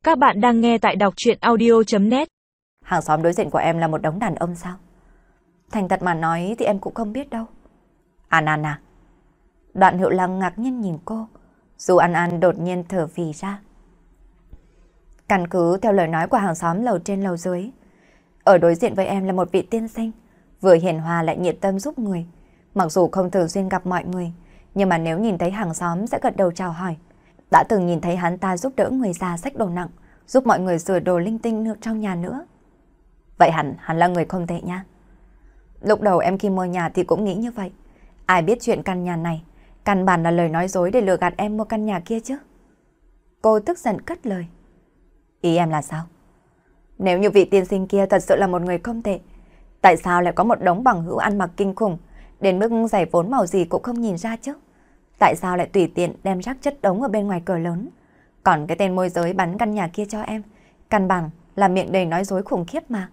Các bạn đang nghe tại đọc truyện audio.net. Hàng xóm đối diện của em là một đống đàn ông sao? Thành thật mà nói thì em cũng không biết đâu. An An à? Đoạn Hiệu Lăng ngạc nhiên nhìn cô. Dù An An đột nhiên thở phì ra. Căn cứ theo lời nói của hàng xóm lầu trên lầu dưới, ở đối diện với em là một vị tiên sinh, vừa hiền hòa lại nhiệt tâm giúp người. Mặc dù không thường xuyên gặp mọi người, nhưng mà nếu nhìn thấy hàng xóm sẽ gật đầu chào hỏi. Đã từng nhìn thấy hắn ta giúp đỡ người già xách đồ nặng, giúp mọi người sửa đồ linh tinh nước trong nhà nữa. Vậy hắn là người không tệ nha. Lúc đầu em khi mua nhà thì cũng nghĩ như vậy. Ai biết chuyện căn nhà này, căn bản là lời nói dối để lừa gạt em mua căn nhà kia chứ. Cô tức giận cất lời. Ý em là sao? Nếu như vị tiên sinh kia thật sự là một người không tệ, tại sao lại có một đống bằng hữu ăn mặc kinh khủng, đến mức giày vốn màu gì cũng không nhìn ra chứ? Tại sao lại tùy tiện đem rác chất đống ở bên ngoài cửa lớn? Còn cái tên môi giới bán căn nhà kia cho em, căn bản là miệng đầy nói dối khủng khiếp mà.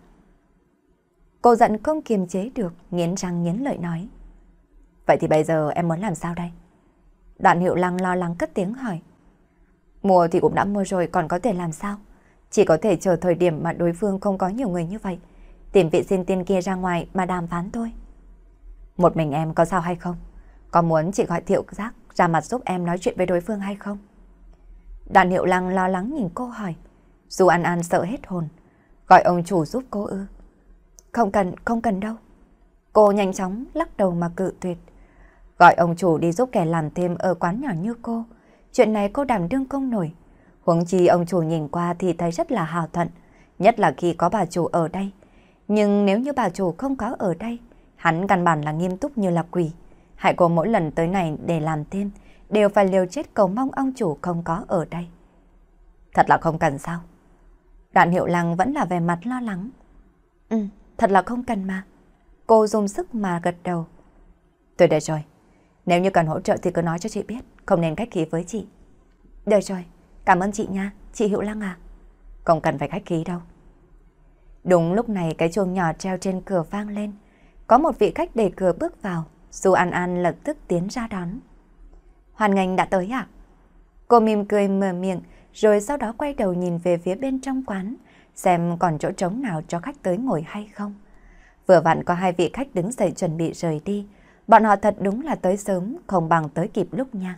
Cô giận không kiềm chế được, nghiến răng nghiến lợi nói. Vậy thì bây giờ em muốn làm sao đây? Đoạn Hiệu Lăng lo lắng cất tiếng hỏi. Mua thì cũng đã mua rồi, còn có thể làm sao? Chỉ có thể chờ thời điểm mà đối phương không có nhiều người như vậy, tìm vị xin tiên kia ra ngoài mà đàm phán thôi. Một mình em có sao hay không? Có muốn chị gọi Thiệu Giác ra mặt giúp em nói chuyện với đối phương hay không? Đoạn Hiệu Lăng lo lắng nhìn cô hỏi. Dù An An sợ hết hồn. Gọi ông chủ giúp cô ư? Không cần đâu. Cô nhanh chóng lắc đầu mà cự tuyệt. Gọi ông chủ đi giúp kẻ làm thêm ở quán nhỏ như cô, chuyện này cô đảm đương không nổi. Huống chi ông chủ nhìn qua thì thấy rất là hào thuận, nhất là khi có bà chủ ở đây. Nhưng nếu như bà chủ không có ở đây, hắn căn bản là nghiêm túc như là quỷ. Hại cô mỗi lần tới này để làm thêm đều phải liều chết cầu mong ông chủ không có ở đây. Thật là không cần sao? Đoạn Hiệu Lăng vẫn là vẻ mặt lo lắng. Thật là không cần mà. Cô dùng sức mà gật đầu. Tôi được rồi. Nếu như cần hỗ trợ thì cứ nói cho chị biết, không nên khách khí với chị. Được rồi, cảm ơn chị nha, chị Hiệu Lăng à. Không cần phải khách khí đâu. Đúng lúc này cái chuông nhỏ treo trên cửa vang lên. Có một vị khách đẩy cửa bước vào. Dù An An lập tức tiến ra đón. Hoan nghênh đã tới à? Cô mỉm cười mở miệng, rồi sau đó quay đầu nhìn về phía bên trong quán, xem còn chỗ trống nào cho khách tới ngồi hay không. Vừa vặn có hai vị khách đứng dậy chuẩn bị rời đi. Bọn họ thật đúng là tới sớm, không bằng tới kịp lúc nha.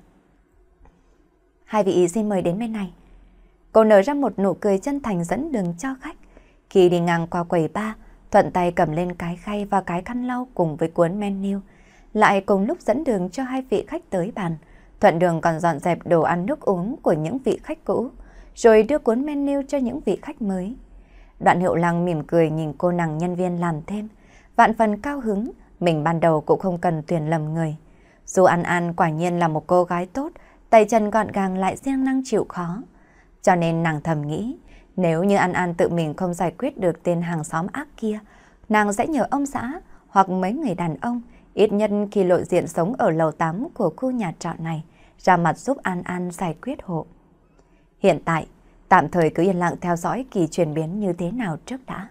Hai vị xin mời đến bên này. Cô nở ra một nụ cười chân thành dẫn đường cho khách. Khi đi ngang qua quầy bar, thuận tay cầm lên cái khay và cái khăn lau cùng với cuốn menu, lại cùng lúc dẫn đường cho hai vị khách tới bàn. Thuận đường còn dọn dẹp đồ ăn nước uống của những vị khách cũ, rồi đưa cuốn menu cho những vị khách mới. Đoạn Hiệu Lăng mỉm cười nhìn cô nàng nhân viên làm thêm, vạn phần cao hứng, mình ban đầu cũng không cần tuyển lầm người. Dù An An quả nhiên là một cô gái tốt, tay chân gọn gàng lại siêng năng chịu khó. Cho nên nàng thầm nghĩ, nếu như An An tự mình không giải quyết được tên hàng xóm ác kia, nàng sẽ nhờ ông xã hoặc mấy người đàn ông, ít nhất khi lộ diện sống ở lầu 8 của khu nhà trọ này, ra mặt giúp An An giải quyết hộ. Hiện tại, tạm thời cứ yên lặng theo dõi kỳ chuyển biến như thế nào trước đã.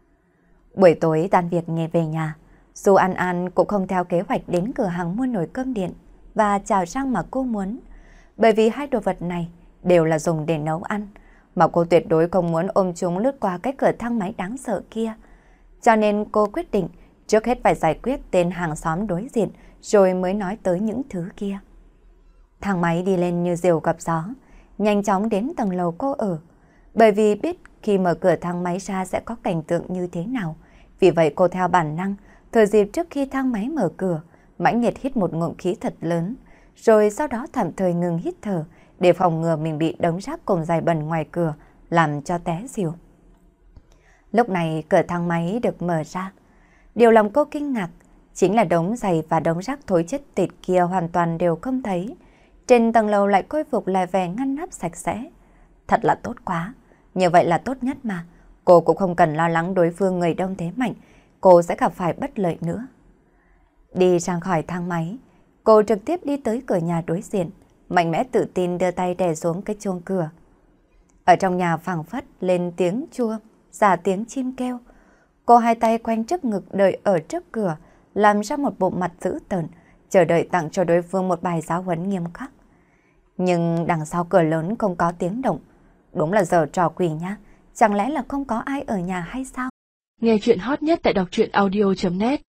Buổi tối tan việc nghe về nhà, dù An An cũng không theo kế hoạch đến cửa hàng mua nồi cơm điện và chảo rang mà cô muốn, bởi vì hai đồ vật này đều là dùng để nấu ăn, mà cô tuyệt đối không muốn ôm chúng lướt qua cái cửa thang máy đáng sợ kia. Cho nên cô quyết định trước hết phải giải quyết tên hàng xóm đối diện rồi mới nói tới những thứ kia. Thang máy đi lên như diều gặp gió, nhanh chóng đến tầng lầu cô ở. Bởi vì biết khi mở cửa thang máy ra sẽ có cảnh tượng như thế nào, vì vậy cô theo bản năng, thời dịp trước khi thang máy mở cửa, mãnh liệt hít một ngụm khí thật lớn, rồi sau đó tạm thời ngừng hít thở để phòng ngừa mình bị đống rác cùng giày bẩn ngoài cửa làm cho té xỉu. Lúc này cửa thang máy được mở ra. Điều làm cô kinh ngạc chính là đống giày và đống rác thối chết tiệt kia hoàn toàn đều không thấy. Trên tầng lầu lại khôi phục lại vẻ ngăn nắp sạch sẽ. Thật là tốt quá, như vậy là tốt nhất mà. Cô cũng không cần lo lắng đối phương người đông thế mạnh, cô sẽ gặp phải bất lợi nữa. Đi ra khỏi thang máy, cô trực tiếp đi tới cửa nhà đối diện, mạnh mẽ tự tin đưa tay đè xuống cái chuông cửa. Ở trong nhà phảng phất lên tiếng chua, giả tiếng chim kêu. Cô hai tay quanh trước ngực đợi ở trước cửa, làm ra một bộ mặt dữ tợn, chờ đợi tặng cho đối phương một bài giáo huấn nghiêm khắc. Nhưng đằng sau cửa lớn không có tiếng động. Đúng là giờ trò quỷ nhá. Chẳng lẽ là không có ai ở nhà hay sao? Nghe chuyện hot nhất tại đọc truyện audio.net